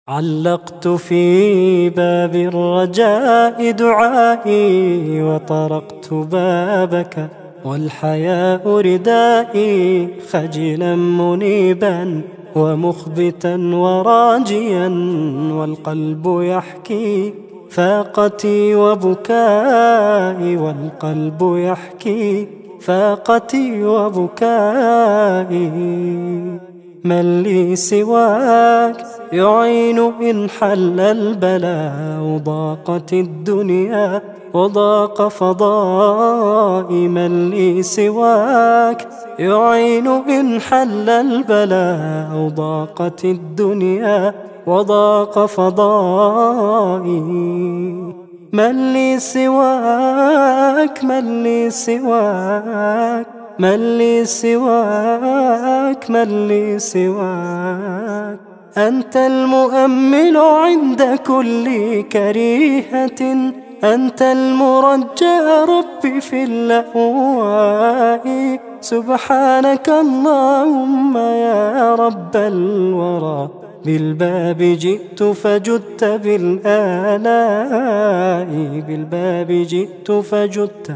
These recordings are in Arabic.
علقت في باب الرجاء دعائي وطرقت بابك والحياء ردائي، خجلا منيبا ومخبتا وراجيا والقلب يحكي فاقتي وبكائي، والقلب يحكي فاقتي وبكائي. من لي سواك يعين إن حل البلاء وضاقت الدنيا وضاق فضائي. من لي سواك يعين إن حل البلاء وضاقت الدنيا وضاق فضائي. من لي سواك من لي سواك من لي سواك من لي سواك، أنت المؤمل عند كل كريهة، أنت المرجى ربي في اللأواء. سبحانك اللهم يا رب الورى، بالباب جئت فجدت بالآلاء، بالباب جئت فجدت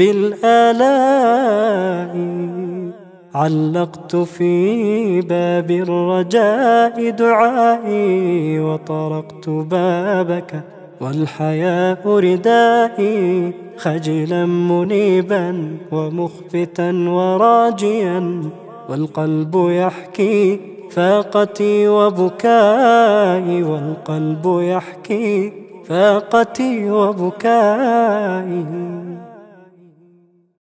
بالآلاء. علقت في باب الرجاء دعائي وطرقت بابك والحياء ردائي، خجلا منيبا ومخبتا وراجيا والقلب يحكي فاقتي وبكائي، والقلب يحكي فاقتي وبكائي.